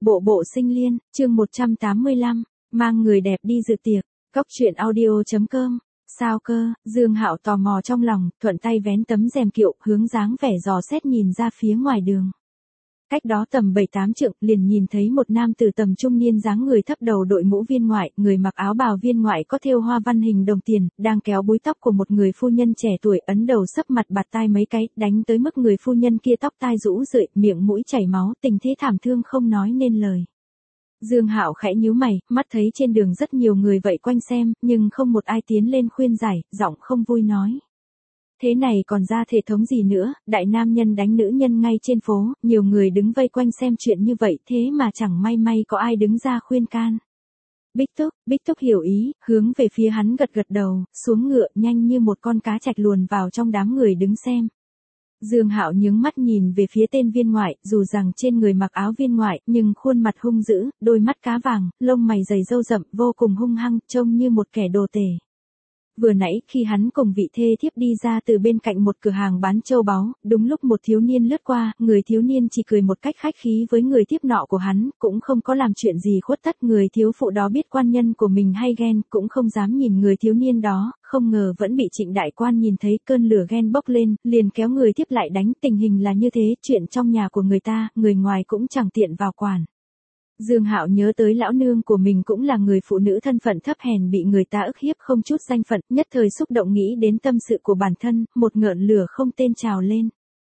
Bộ bộ sinh liên, chương 185, mang người đẹp đi dự tiệc, cóc truyện audio.com, sao cơ, Dương Hạo tò mò trong lòng, thuận tay vén tấm rèm kiệu, hướng dáng vẻ dò xét nhìn ra phía ngoài đường. Cách đó tầm 7-8 trượng, liền nhìn thấy một nam tử tầm trung niên dáng người thấp đầu đội mũ viên ngoại, người mặc áo bào viên ngoại có thêu hoa văn hình đồng tiền, đang kéo búi tóc của một người phu nhân trẻ tuổi, ấn đầu sấp mặt bạt tai mấy cái, đánh tới mức người phu nhân kia tóc tai rũ rượi, miệng mũi chảy máu, tình thế thảm thương không nói nên lời. Dương Hạo khẽ nhíu mày, mắt thấy trên đường rất nhiều người vậy quanh xem, nhưng không một ai tiến lên khuyên giải, giọng không vui nói. Thế này còn ra thể thống gì nữa, đại nam nhân đánh nữ nhân ngay trên phố, nhiều người đứng vây quanh xem chuyện như vậy, thế mà chẳng may có ai đứng ra khuyên can. Bích Túc hiểu ý, hướng về phía hắn gật gật đầu, xuống ngựa nhanh như một con cá trạch luồn vào trong đám người đứng xem. Dương Hạo nhướng mắt nhìn về phía tên viên ngoại, dù rằng trên người mặc áo viên ngoại, nhưng khuôn mặt hung dữ, đôi mắt cá vàng, lông mày dày râu rậm, vô cùng hung hăng, trông như một kẻ đồ tể. Vừa nãy khi hắn cùng vị thê thiếp đi ra từ bên cạnh một cửa hàng bán châu báu, đúng lúc một thiếu niên lướt qua, người thiếu niên chỉ cười một cách khách khí với người tiếp nọ của hắn, cũng không có làm chuyện gì khuất tất. Người thiếu phụ đó biết quan nhân của mình hay ghen, cũng không dám nhìn người thiếu niên đó, không ngờ vẫn bị Trịnh đại quan nhìn thấy, cơn lửa ghen bốc lên, liền kéo người tiếp lại đánh. Tình hình là như thế, chuyện trong nhà của người ta, người ngoài cũng chẳng tiện vào quản. Dương Hạo nhớ tới lão nương của mình cũng là người phụ nữ thân phận thấp hèn bị người ta ức hiếp không chút danh phận, nhất thời xúc động nghĩ đến tâm sự của bản thân, một ngọn lửa không tên trào lên.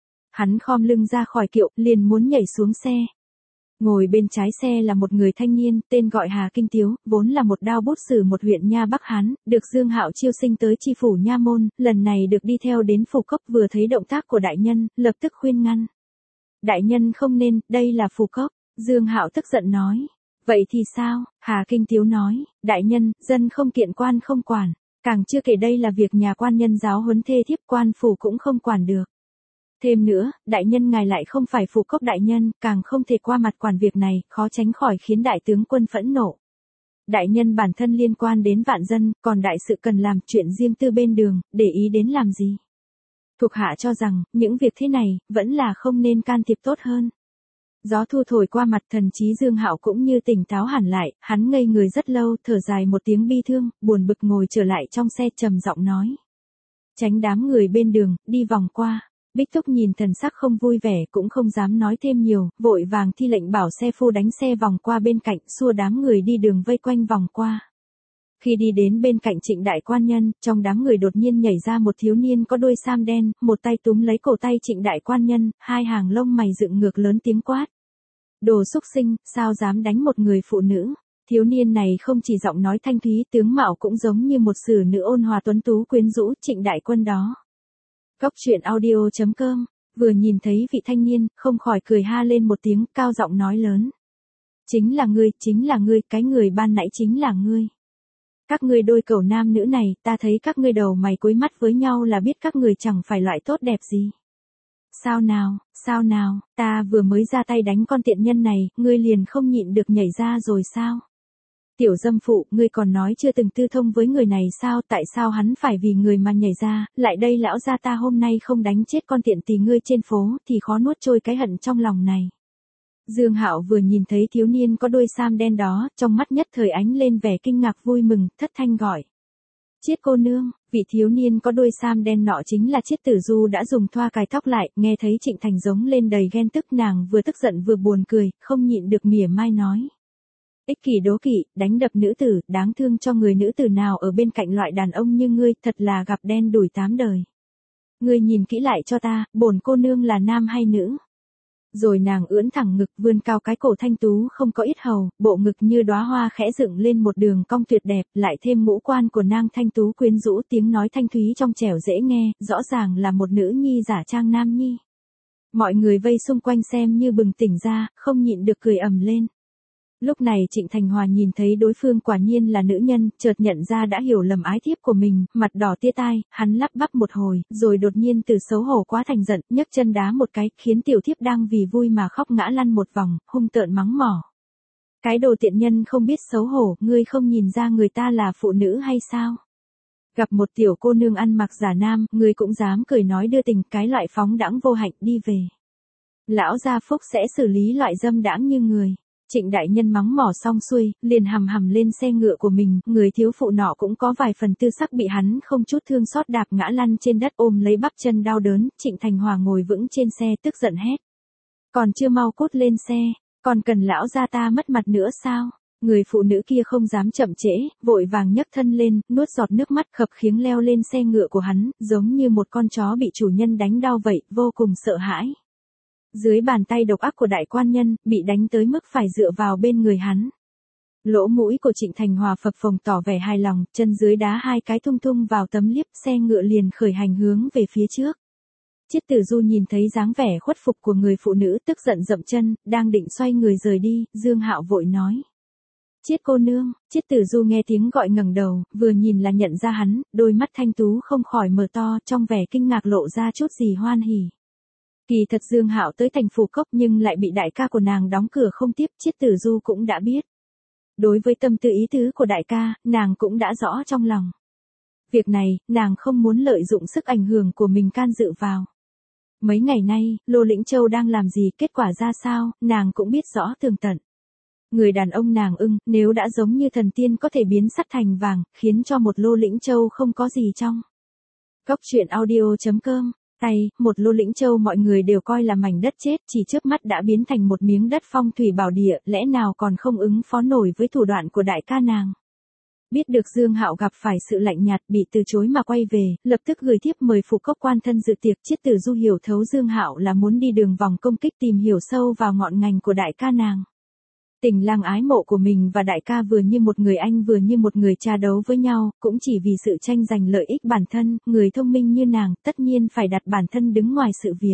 Hắn khom lưng ra khỏi kiệu, liền muốn nhảy xuống xe. Ngồi bên trái xe là một người thanh niên, tên gọi Hà Kinh Tiếu, vốn là một đao bút sử một huyện Nha Bắc Hán, được Dương Hạo chiêu sinh tới chi phủ Nha Môn, lần này được đi theo đến phủ cốc, vừa thấy động tác của đại nhân, lập tức khuyên ngăn. Đại nhân không nên, đây là phủ cốc. Dương Hạo tức giận nói. Vậy thì sao? Hà Kinh Tiếu nói. Đại nhân, dân không kiện quan không quản. Càng chưa kể đây là việc nhà quan nhân giáo huấn thê thiếp, quan phủ cũng không quản được. Thêm nữa, đại nhân ngài lại không phải phủ cốc đại nhân, càng không thể qua mặt quản việc này, khó tránh khỏi khiến đại tướng quân phẫn nộ. Đại nhân bản thân liên quan đến vạn dân, còn đại sự cần làm, chuyện riêng tư bên đường, để ý đến làm gì? Thuộc hạ cho rằng, những việc thế này, vẫn là không nên can thiệp tốt hơn. Gió thu thổi qua mặt, thần trí Dương Hạo cũng như tỉnh táo hẳn lại, hắn ngây người rất lâu, thở dài một tiếng bi thương, buồn bực ngồi trở lại trong xe, trầm giọng nói. Tránh đám người bên đường, đi vòng qua. Bích Túc nhìn thần sắc không vui vẻ, cũng không dám nói thêm nhiều, vội vàng thi lệnh bảo xe phu đánh xe vòng qua bên cạnh, xua đám người đi đường vây quanh vòng qua. Khi đi đến bên cạnh Trịnh đại quan nhân, trong đám người đột nhiên nhảy ra một thiếu niên có đôi sam đen, một tay túm lấy cổ tay Trịnh đại quan nhân, hai hàng lông mày dựng ngược lớn tiếng quát. Đồ xúc sinh, sao dám đánh một người phụ nữ? Thiếu niên này không chỉ giọng nói thanh thúy, tướng mạo cũng giống như một sử nữ ôn hòa tuấn tú quyến rũ, Trịnh đại quân đó. Cóc truyện audio.com, vừa nhìn thấy vị thanh niên, không khỏi cười ha lên một tiếng, cao giọng nói lớn. Chính là ngươi, cái người ban nãy chính là ngươi. Các ngươi đôi cẩu nam nữ này, ta thấy các ngươi đầu mày cúi mắt với nhau là biết các người chẳng phải loại tốt đẹp gì. Sao nào, ta vừa mới ra tay đánh con tiện nhân này, ngươi liền không nhịn được nhảy ra rồi sao? Tiểu dâm phụ, ngươi còn nói chưa từng tư thông với người này sao, tại sao hắn phải vì người mà nhảy ra, lại đây lão gia ta hôm nay không đánh chết con tiện tỳ ngươi trên phố, thì khó nuốt trôi cái hận trong lòng này. Dương Hạo vừa nhìn thấy thiếu niên có đôi sam đen đó, trong mắt nhất thời ánh lên vẻ kinh ngạc vui mừng, thất thanh gọi. Chiết cô nương, vị thiếu niên có đôi sam đen nọ chính là Chiết Tử Du đã dùng thoa cài tóc lại, nghe thấy Trịnh Thành giống lên đầy ghen tức, nàng vừa tức giận vừa buồn cười, không nhịn được mỉa mai nói. Ích kỷ đố kỵ, đánh đập nữ tử, đáng thương cho người nữ tử nào ở bên cạnh loại đàn ông như ngươi, thật là gặp đen đủi 8 đời. Ngươi nhìn kỹ lại cho ta, bổn cô nương là nam hay nữ? Rồi nàng ưỡn thẳng ngực, vươn cao cái cổ thanh tú không có yết hầu, bộ ngực như đóa hoa khẽ dựng lên một đường cong tuyệt đẹp, lại thêm ngũ quan của nàng thanh tú quyến rũ, tiếng nói thanh thúy trong trẻo dễ nghe, rõ ràng là một nữ nhi giả trang nam nhi. Mọi người vây xung quanh xem như bừng tỉnh ra, không nhịn được cười ầm lên. Lúc này Trịnh Thành Hòa nhìn thấy đối phương quả nhiên là nữ nhân, chợt nhận ra đã hiểu lầm ái thiếp của mình, mặt đỏ tia tai, hắn lắp bắp một hồi, rồi đột nhiên từ xấu hổ quá thành giận, nhấc chân đá một cái, khiến tiểu thiếp đang vì vui mà khóc ngã lăn một vòng, hung tợn mắng mỏ. Cái đồ tiện nhân không biết xấu hổ, ngươi không nhìn ra người ta là phụ nữ hay sao? Gặp một tiểu cô nương ăn mặc giả nam, ngươi cũng dám cười nói đưa tình, cái loại phóng đãng vô hạnh, đi về. Lão gia Phúc sẽ xử lý loại dâm đãng như người. Trịnh đại nhân mắng mỏ xong xuôi, liền hầm hầm lên xe ngựa của mình, người thiếu phụ nọ cũng có vài phần tư sắc bị hắn không chút thương xót đạp ngã lăn trên đất ôm lấy bắp chân đau đớn, Trịnh Thành Hòa ngồi vững trên xe tức giận hét. Còn chưa mau cút lên xe, còn cần lão gia ta mất mặt nữa sao? Người phụ nữ kia không dám chậm trễ, vội vàng nhấc thân lên, nuốt giọt nước mắt khập khiễng leo lên xe ngựa của hắn, giống như một con chó bị chủ nhân đánh đau vậy, vô cùng sợ hãi. Dưới bàn tay độc ác của đại quan nhân, bị đánh tới mức phải dựa vào bên người hắn. Lỗ mũi của Trịnh Thành Hòa phập phồng tỏ vẻ hài lòng, chân dưới đá hai cái thung thung vào tấm liếp, xe ngựa liền khởi hành hướng về phía trước. Chiết Tử Du nhìn thấy dáng vẻ khuất phục của người phụ nữ tức giận dậm chân, đang định xoay người rời đi, Dương Hạo vội nói. Chiết cô nương, Chiết Tử Du nghe tiếng gọi ngẩng đầu, vừa nhìn là nhận ra hắn, đôi mắt thanh tú không khỏi mở to, trong vẻ kinh ngạc lộ ra chút gì hoan hỉ. Kỳ thật Dương Hạo tới thành Phù Cốc nhưng lại bị đại ca của nàng đóng cửa không tiếp, Chiết Tử Du cũng đã biết. Đối với tâm tư ý tứ của đại ca, nàng cũng đã rõ trong lòng. Việc này, nàng không muốn lợi dụng sức ảnh hưởng của mình can dự vào. Mấy ngày nay, Lô Lĩnh Châu đang làm gì, kết quả ra sao, nàng cũng biết rõ tường tận. Người đàn ông nàng ưng, nếu đã giống như thần tiên có thể biến sắt thành vàng, khiến cho một Lô Lĩnh Châu không có gì trong. Cốc truyện audio.com, một Lô Lĩnh Châu mọi người đều coi là mảnh đất chết, chỉ chớp mắt đã biến thành một miếng đất phong thủy bảo địa, lẽ nào còn không ứng phó nổi với thủ đoạn của đại ca nàng. Biết được Dương Hạo gặp phải sự lạnh nhạt, bị từ chối mà quay về, lập tức gửi thiếp mời Phù Cốc quan thân dự tiệc. Chiết Tử Du hiểu thấu Dương Hạo là muốn đi đường vòng công kích tìm hiểu sâu vào ngọn ngành của đại ca nàng. Tình lang ái mộ của mình và đại ca vừa như một người anh vừa như một người cha đấu với nhau, cũng chỉ vì sự tranh giành lợi ích bản thân, người thông minh như nàng, tất nhiên phải đặt bản thân đứng ngoài sự việc.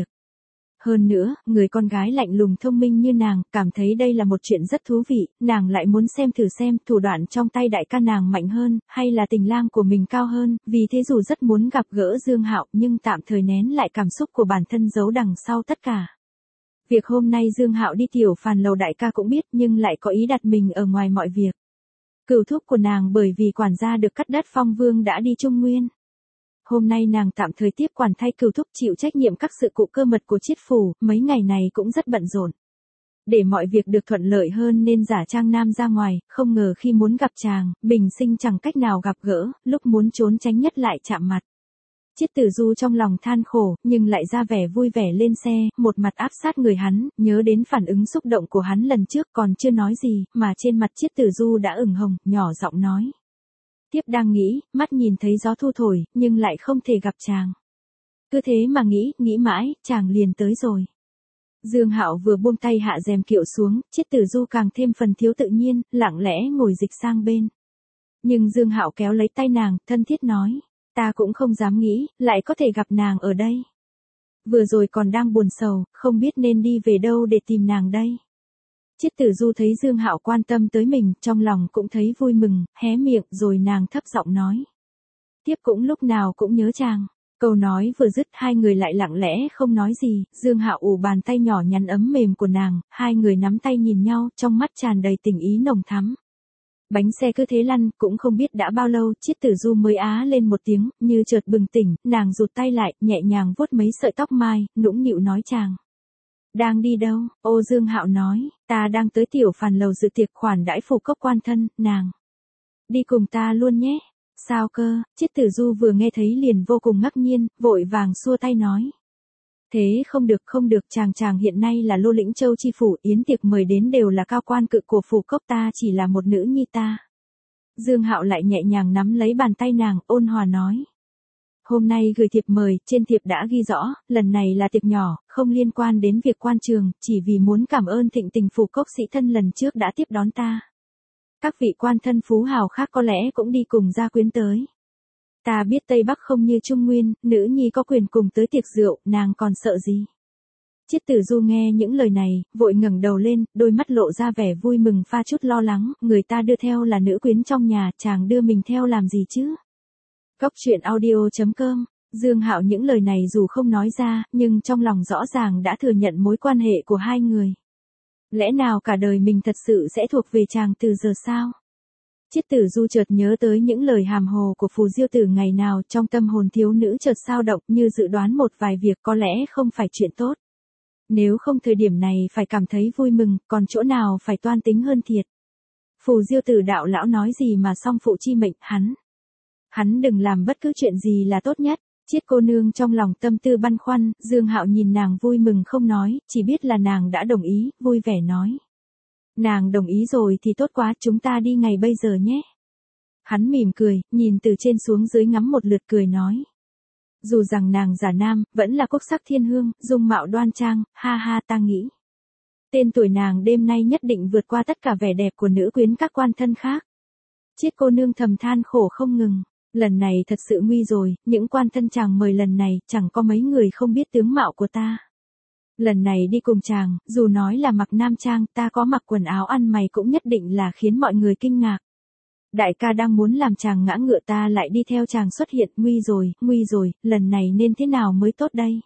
Hơn nữa, người con gái lạnh lùng thông minh như nàng, cảm thấy đây là một chuyện rất thú vị, nàng lại muốn xem thử xem thủ đoạn trong tay đại ca nàng mạnh hơn, hay là tình lang của mình cao hơn, vì thế dù rất muốn gặp gỡ Dương Hạo nhưng tạm thời nén lại cảm xúc của bản thân giấu đằng sau tất cả. Việc hôm nay Dương Hạo đi tiểu phàn lầu đại ca cũng biết nhưng lại có ý đặt mình ở ngoài mọi việc. Cửu thúc của nàng bởi vì quản gia được cắt đất Phong Vương đã đi Trung Nguyên. Hôm nay nàng tạm thời tiếp quản thay cửu thúc chịu trách nhiệm các sự cụ cơ mật của Chiết phủ, mấy ngày này cũng rất bận rộn. Để mọi việc được thuận lợi hơn nên giả trang nam ra ngoài, không ngờ khi muốn gặp chàng, bình sinh chẳng cách nào gặp gỡ, lúc muốn trốn tránh nhất lại chạm mặt. Chiết Tử Du trong lòng than khổ, nhưng lại ra vẻ vui vẻ lên xe, một mặt áp sát người hắn, nhớ đến phản ứng xúc động của hắn lần trước còn chưa nói gì, mà trên mặt Chiết Tử Du đã ửng hồng, nhỏ giọng nói. Tiếp đang nghĩ, mắt nhìn thấy gió thu thổi, nhưng lại không thể gặp chàng. Cứ thế mà nghĩ mãi, chàng liền tới rồi. Dương Hạo vừa buông tay hạ rèm kiệu xuống, Chiết Tử Du càng thêm phần thiếu tự nhiên, lặng lẽ ngồi dịch sang bên. Nhưng Dương Hạo kéo lấy tay nàng, thân thiết nói. Ta cũng không dám nghĩ, lại có thể gặp nàng ở đây. Vừa rồi còn đang buồn sầu, không biết nên đi về đâu để tìm nàng đây. Chiết Tử Du thấy Dương Hạo quan tâm tới mình, trong lòng cũng thấy vui mừng, hé miệng rồi nàng thấp giọng nói. Tiếp cũng lúc nào cũng nhớ chàng. Câu nói vừa dứt hai người lại lặng lẽ không nói gì, Dương Hạo ủ bàn tay nhỏ nhắn ấm mềm của nàng, hai người nắm tay nhìn nhau, trong mắt tràn đầy tình ý nồng thắm. Bánh xe cứ thế lăn, cũng không biết đã bao lâu, Chiết Tử Du mới á lên một tiếng, như chợt bừng tỉnh, nàng rụt tay lại, nhẹ nhàng vuốt mấy sợi tóc mai, nũng nịu nói chàng. Đang đi đâu? Ô Dương Hạo nói, ta đang tới tiểu phàn lầu dự tiệc khoản đãi Phù Cốc quan thân, nàng. Đi cùng ta luôn nhé. Sao cơ? Chiết Tử Du vừa nghe thấy liền vô cùng ngạc nhiên, vội vàng xua tay nói. Thế không được, chàng hiện nay là Lô Lĩnh Châu chi phủ, yến tiệc mời đến đều là cao quan cự của Phù Cốc, ta chỉ là một nữ nhi ta. Dương Hạo lại nhẹ nhàng nắm lấy bàn tay nàng, ôn hòa nói. Hôm nay gửi thiệp mời, trên thiệp đã ghi rõ, lần này là tiệc nhỏ, không liên quan đến việc quan trường, chỉ vì muốn cảm ơn thịnh tình Phù Cốc sĩ thân lần trước đã tiếp đón ta. Các vị quan thân phú hào khác có lẽ cũng đi cùng gia quyến tới. Ta biết Tây Bắc không như Trung Nguyên, nữ nhi có quyền cùng tới tiệc rượu, nàng còn sợ gì. Chiết Tử Du nghe những lời này, vội ngẩng đầu lên, đôi mắt lộ ra vẻ vui mừng pha chút lo lắng, người ta đưa theo là nữ quyến trong nhà, chàng đưa mình theo làm gì chứ. Cốc truyện audio.com, Dương Hạo những lời này dù không nói ra, nhưng trong lòng rõ ràng đã thừa nhận mối quan hệ của hai người. Lẽ nào cả đời mình thật sự sẽ thuộc về chàng từ giờ sao? Chiết Tử Du chợt nhớ tới những lời hàm hồ của Phù Diêu Tử ngày nào, trong tâm hồn thiếu nữ chợt xao động, như dự đoán một vài việc có lẽ không phải chuyện tốt. Nếu không thời điểm này phải cảm thấy vui mừng, còn chỗ nào phải toan tính hơn thiệt. Phù Diêu Tử đạo lão nói gì mà song phụ chi mệnh, hắn đừng làm bất cứ chuyện gì là tốt nhất. Chiết cô nương trong lòng tâm tư băn khoăn, Dương Hạo nhìn nàng vui mừng không nói, chỉ biết là nàng đã đồng ý, vui vẻ nói. Nàng đồng ý rồi thì tốt quá, chúng ta đi ngày bây giờ nhé. Hắn mỉm cười, nhìn từ trên xuống dưới ngắm một lượt cười nói. Dù rằng nàng giả nam, vẫn là quốc sắc thiên hương, dung mạo đoan trang, ha ha ta nghĩ. Tên tuổi nàng đêm nay nhất định vượt qua tất cả vẻ đẹp của nữ quyến các quan thân khác. Chiết cô nương thầm than khổ không ngừng. Lần này thật sự nguy rồi, những quan thân chàng mời lần này chẳng có mấy người không biết tướng mạo của ta. Lần này đi cùng chàng, dù nói là mặc nam trang, ta có mặc quần áo ăn mày cũng nhất định là khiến mọi người kinh ngạc. Đại ca đang muốn làm chàng ngã ngựa ta lại đi theo chàng xuất hiện, nguy rồi, lần này nên thế nào mới tốt đây?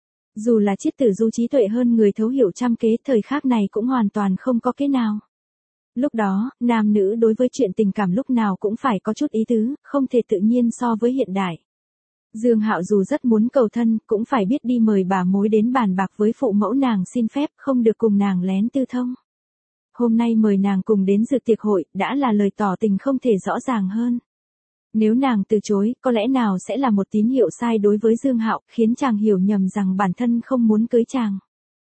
Dù là Chiết Tử Du trí tuệ hơn người thấu hiểu trăm kế, thời khắc này cũng hoàn toàn không có kế nào. Lúc đó, nam nữ đối với chuyện tình cảm lúc nào cũng phải có chút ý tứ, không thể tự nhiên so với hiện đại. Dương Hạo dù rất muốn cầu thân, cũng phải biết đi mời bà mối đến bàn bạc với phụ mẫu nàng xin phép, không được cùng nàng lén tư thông. Hôm nay mời nàng cùng đến dự tiệc hội, đã là lời tỏ tình không thể rõ ràng hơn. Nếu nàng từ chối, có lẽ nào sẽ là một tín hiệu sai đối với Dương Hạo, khiến chàng hiểu nhầm rằng bản thân không muốn cưới chàng.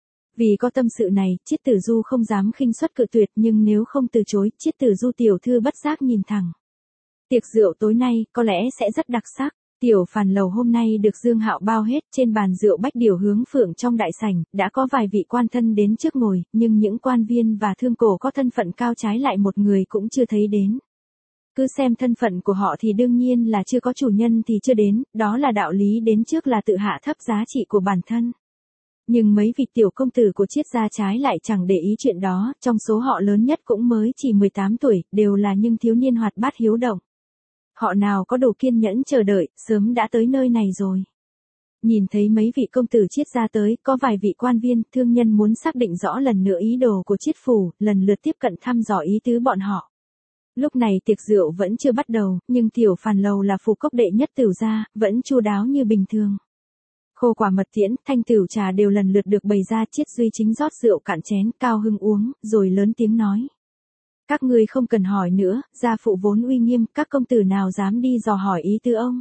Vì có tâm sự này, Chiết Tử Du không dám khinh suất cự tuyệt, nhưng nếu không từ chối, Chiết Tử Du tiểu thư bất giác nhìn thẳng. Tiệc rượu tối nay có lẽ sẽ rất đặc sắc. Tiểu phàn lầu hôm nay được Dương Hạo bao hết, trên bàn rượu bách điều hướng phượng trong đại sảnh, đã có vài vị quan thân đến trước ngồi, nhưng những quan viên và thương cổ có thân phận cao trái lại một người cũng chưa thấy đến. Cứ xem thân phận của họ thì đương nhiên là chưa có chủ nhân thì chưa đến, đó là đạo lý đến trước là tự hạ thấp giá trị của bản thân. Nhưng mấy vị tiểu công tử của Chiết gia trái lại chẳng để ý chuyện đó, trong số họ lớn nhất cũng mới chỉ 18 tuổi, đều là những thiếu niên hoạt bát hiếu động. Họ nào có đủ kiên nhẫn chờ đợi, sớm đã tới nơi này rồi. Nhìn thấy mấy vị công tử Chiết gia tới, có vài vị quan viên, thương nhân muốn xác định rõ lần nữa ý đồ của Chiết phủ, lần lượt tiếp cận thăm dò ý tứ bọn họ. Lúc này tiệc rượu vẫn chưa bắt đầu, nhưng tiểu phàn lầu là phủ cốc đệ nhất tửu gia, vẫn chu đáo như bình thường. Khô quả mật tiễn, thanh tửu trà đều lần lượt được bày ra. Chiết Duy chính rót rượu cạn chén, cao hưng uống, rồi lớn tiếng nói. Các ngươi không cần hỏi nữa, gia phụ vốn uy nghiêm, các công tử nào dám đi dò hỏi ý tứ ông.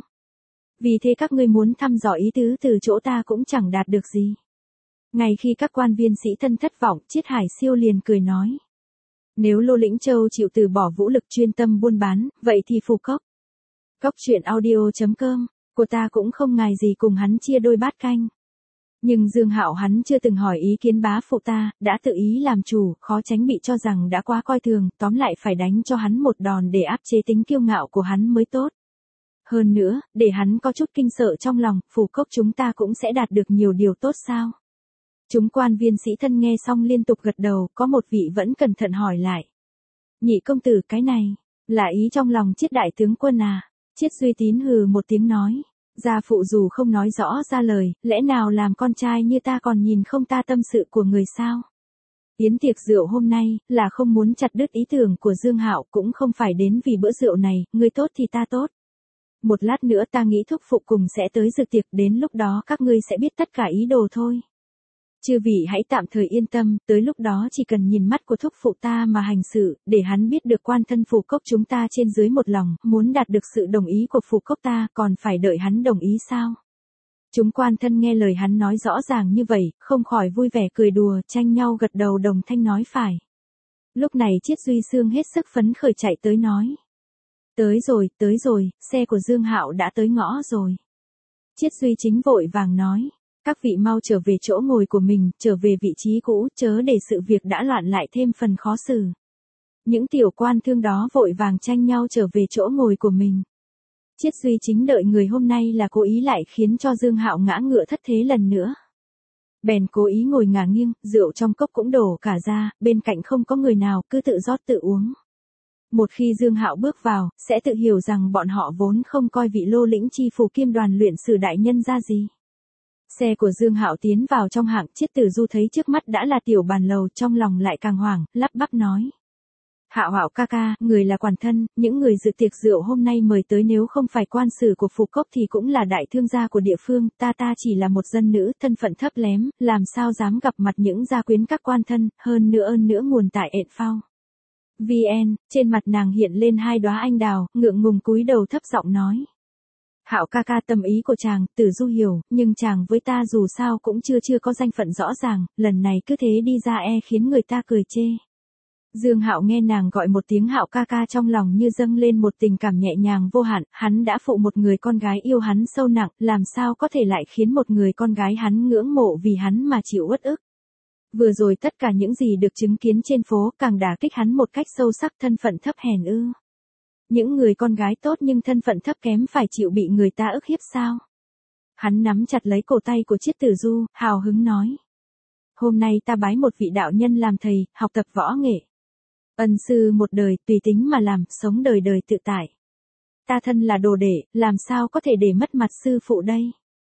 Vì thế các ngươi muốn thăm dò ý tứ từ chỗ ta cũng chẳng đạt được gì. Ngay khi các quan viên sĩ thân thất vọng, Chiết Hải Siêu liền cười nói. Nếu Lô Lĩnh Châu chịu từ bỏ vũ lực chuyên tâm buôn bán, vậy thì phù cốc. Truyện audio.com, của ta cũng không ngại gì cùng hắn chia đôi bát canh. Nhưng Dương Hạo hắn chưa từng hỏi ý kiến bá phụ ta, đã tự ý làm chủ, khó tránh bị cho rằng đã quá coi thường, tóm lại phải đánh cho hắn một đòn để áp chế tính kiêu ngạo của hắn mới tốt. Hơn nữa, để hắn có chút kinh sợ trong lòng, phù cốc chúng ta cũng sẽ đạt được nhiều điều tốt sao? Chúng quan viên sĩ thân nghe xong liên tục gật đầu, có một vị vẫn cẩn thận hỏi lại. Nhị công tử cái này, là ý trong lòng Chiết đại tướng quân à? Chiết Duy Tín hừ một tiếng nói. Gia phụ dù không nói rõ ra lời, lẽ nào làm con trai như ta còn nhìn không ta tâm sự của người sao? Yến tiệc rượu hôm nay, là không muốn chặt đứt ý tưởng của Dương Hạo, cũng không phải đến vì bữa rượu này, ngươi tốt thì ta tốt. Một lát nữa ta nghĩ thúc phụ cùng sẽ tới dự tiệc, đến lúc đó các ngươi sẽ biết tất cả ý đồ thôi. Chư vị hãy tạm thời yên tâm, tới lúc đó chỉ cần nhìn mắt của thúc phụ ta mà hành sự, để hắn biết được quan thân phù cốc chúng ta trên dưới một lòng, muốn đạt được sự đồng ý của phù cốc ta, còn phải đợi hắn đồng ý sao? Chúng quan thân nghe lời hắn nói rõ ràng như vậy, không khỏi vui vẻ cười đùa, tranh nhau gật đầu đồng thanh nói phải. Lúc này Chiết Duy Sương hết sức phấn khởi chạy tới nói. Tới rồi, xe của Dương Hạo đã tới ngõ rồi. Chiết Duy chính vội vàng nói. Các vị mau trở về chỗ ngồi của mình, trở về vị trí cũ, chớ để sự việc đã loạn lại thêm phần khó xử. Những tiểu quan thương đó vội vàng tranh nhau trở về chỗ ngồi của mình. Chiết Duy chính đợi người hôm nay là cố ý lại khiến cho Dương Hạo ngã ngựa thất thế lần nữa. Bèn cố ý ngồi ngả nghiêng, rượu trong cốc cũng đổ cả ra, bên cạnh không có người nào, cứ tự rót tự uống. Một khi Dương Hạo bước vào, sẽ tự hiểu rằng bọn họ vốn không coi vị Lô Lĩnh chi phủ kiêm đoàn luyện sử đại nhân ra gì. Xe của Dương Hạo tiến vào trong hạng, Chiết Tử Du thấy trước mắt đã là tiểu bàn lầu, trong lòng lại càng hoảng, lắp bắp nói. Hạo Hạo ca ca, người là quản thân, những người dự tiệc rượu hôm nay mời tới nếu không phải quan sử của Phục Cốc thì cũng là đại thương gia của địa phương, ta chỉ là một dân nữ, thân phận thấp lém, làm sao dám gặp mặt những gia quyến các quan thân, hơn nữa nguồn tại ẹn phao. VN, trên mặt nàng hiện lên hai đóa anh đào, ngượng ngùng cúi đầu thấp giọng nói. Hạo ca ca, tâm ý của chàng, Tử Du hiểu, nhưng chàng với ta dù sao cũng chưa có danh phận rõ ràng, lần này cứ thế đi ra khiến người ta cười chê. Dương Hạo nghe nàng gọi một tiếng Hạo ca ca trong lòng như dâng lên một tình cảm nhẹ nhàng vô hạn, hắn đã phụ một người con gái yêu hắn sâu nặng, làm sao có thể lại khiến một người con gái hắn ngưỡng mộ vì hắn mà chịu uất ức. Vừa rồi tất cả những gì được chứng kiến trên phố càng đả kích hắn một cách sâu sắc, thân phận thấp hèn ư. Những người con gái tốt nhưng thân phận thấp kém phải chịu bị người ta ức hiếp sao? Hắn nắm chặt lấy cổ tay của Chiết Tử Du, hào hứng nói. Hôm nay ta bái một vị đạo nhân làm thầy, học tập võ nghệ. Ân sư một đời, tùy tính mà làm, sống đời đời tự tại. Ta thân là đồ đệ, làm sao có thể để mất mặt sư phụ đây?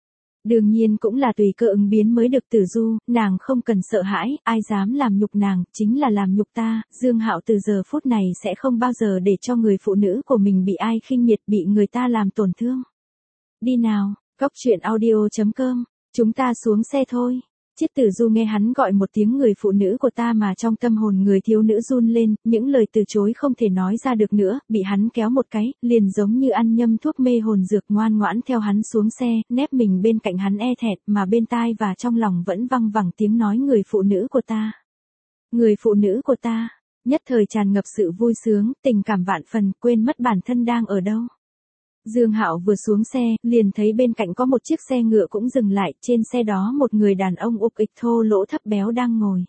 Đương nhiên cũng là tùy cơ ứng biến mới được. Tử Du, nàng không cần sợ hãi, ai dám làm nhục nàng, chính là làm nhục ta. Dương Hạo từ giờ phút này sẽ không bao giờ để cho người phụ nữ của mình bị ai khinh miệt, bị người ta làm tổn thương. Đi nào, coctruyện.audio.com, chúng ta xuống xe thôi. Chiết Tử Du nghe hắn gọi một tiếng người phụ nữ của ta mà trong tâm hồn người thiếu nữ run lên, những lời từ chối không thể nói ra được nữa, bị hắn kéo một cái, liền giống như ăn nhâm thuốc mê hồn dược, ngoan ngoãn theo hắn xuống xe, nép mình bên cạnh hắn thẹt, mà bên tai và trong lòng vẫn văng vẳng tiếng nói người phụ nữ của ta. Người phụ nữ của ta, nhất thời tràn ngập sự vui sướng, tình cảm vạn phần, quên mất bản thân đang ở đâu. Dương Hạo vừa xuống xe, liền thấy bên cạnh có một chiếc xe ngựa cũng dừng lại, trên xe đó một người đàn ông ục ịch thô lỗ thấp béo đang ngồi.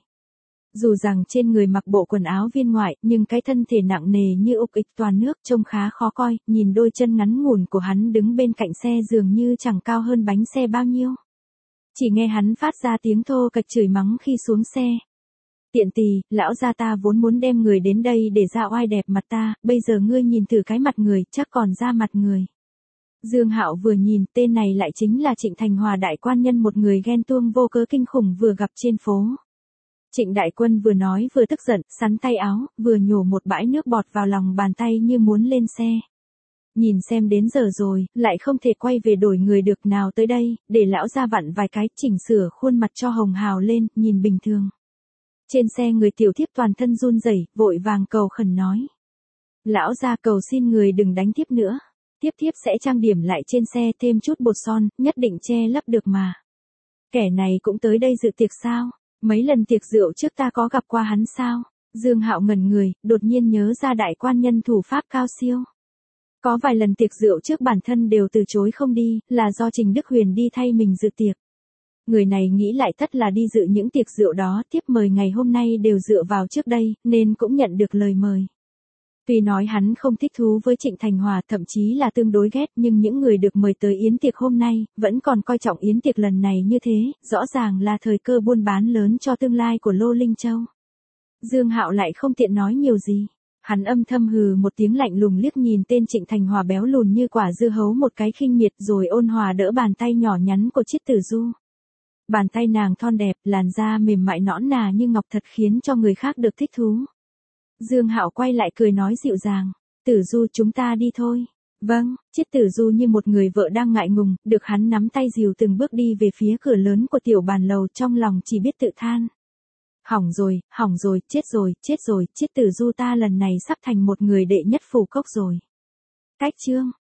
Dù rằng trên người mặc bộ quần áo viên ngoại, nhưng cái thân thể nặng nề như ục ịch toàn nước trông khá khó coi, nhìn đôi chân ngắn ngủn của hắn đứng bên cạnh xe dường như chẳng cao hơn bánh xe bao nhiêu. Chỉ nghe hắn phát ra tiếng thô kệch chửi mắng khi xuống xe. Tiện tỳ, lão gia ta vốn muốn đem người đến đây để ra oai đẹp mặt ta, bây giờ ngươi nhìn thử cái mặt người, chắc còn ra mặt người. Dương Hạo vừa nhìn, tên này lại chính là Trịnh Thành Hòa đại quan nhân, một người ghen tuông vô cớ kinh khủng vừa gặp trên phố. Trịnh đại quân vừa nói vừa tức giận, sắn tay áo, vừa nhổ một bãi nước bọt vào lòng bàn tay như muốn lên xe. Nhìn xem đến giờ rồi, lại không thể quay về đổi người được, nào tới đây, để lão gia vặn vài cái, chỉnh sửa khuôn mặt cho hồng hào lên, nhìn bình thường. Trên xe người tiểu thiếp toàn thân run rẩy, vội vàng cầu khẩn nói. Lão gia cầu xin người đừng đánh thiếp nữa. Thiếp sẽ trang điểm lại trên xe, thêm chút bột son, nhất định che lấp được mà. Kẻ này cũng tới đây dự tiệc sao? Mấy lần tiệc rượu trước ta có gặp qua hắn sao? Dương Hạo ngẩn người, đột nhiên nhớ ra đại quan nhân thủ pháp cao siêu. Có vài lần tiệc rượu trước bản thân đều từ chối không đi, là do Trình Đức Huyền đi thay mình dự tiệc. Người này nghĩ lại tất là đi dự những tiệc rượu đó, tiếp mời ngày hôm nay đều dựa vào trước đây, nên cũng nhận được lời mời. Tuy nói hắn không thích thú với Trịnh Thành Hòa, thậm chí là tương đối ghét, nhưng những người được mời tới yến tiệc hôm nay, vẫn còn coi trọng yến tiệc lần này như thế, rõ ràng là thời cơ buôn bán lớn cho tương lai của Lô Linh Châu. Dương Hạo lại không tiện nói nhiều gì. Hắn âm thầm hừ một tiếng lạnh lùng liếc nhìn tên Trịnh Thành Hòa béo lùn như quả dưa hấu một cái khinh miệt, rồi ôn hòa đỡ bàn tay nhỏ nhắn của Chiết Tử Du. Bàn tay nàng thon đẹp, làn da mềm mại nõn nà như ngọc, thật khiến cho người khác được thích thú. Dương Hạo quay lại cười nói dịu dàng, Tử Du, chúng ta đi thôi. Vâng. Chiết Tử Du như một người vợ đang ngại ngùng, được hắn nắm tay dìu từng bước đi về phía cửa lớn của tiểu bàn lầu, trong lòng chỉ biết tự than. Hỏng rồi, chết rồi, Chiết Tử Du ta lần này sắp thành một người đệ nhất Phủ Cốc rồi. Cách chương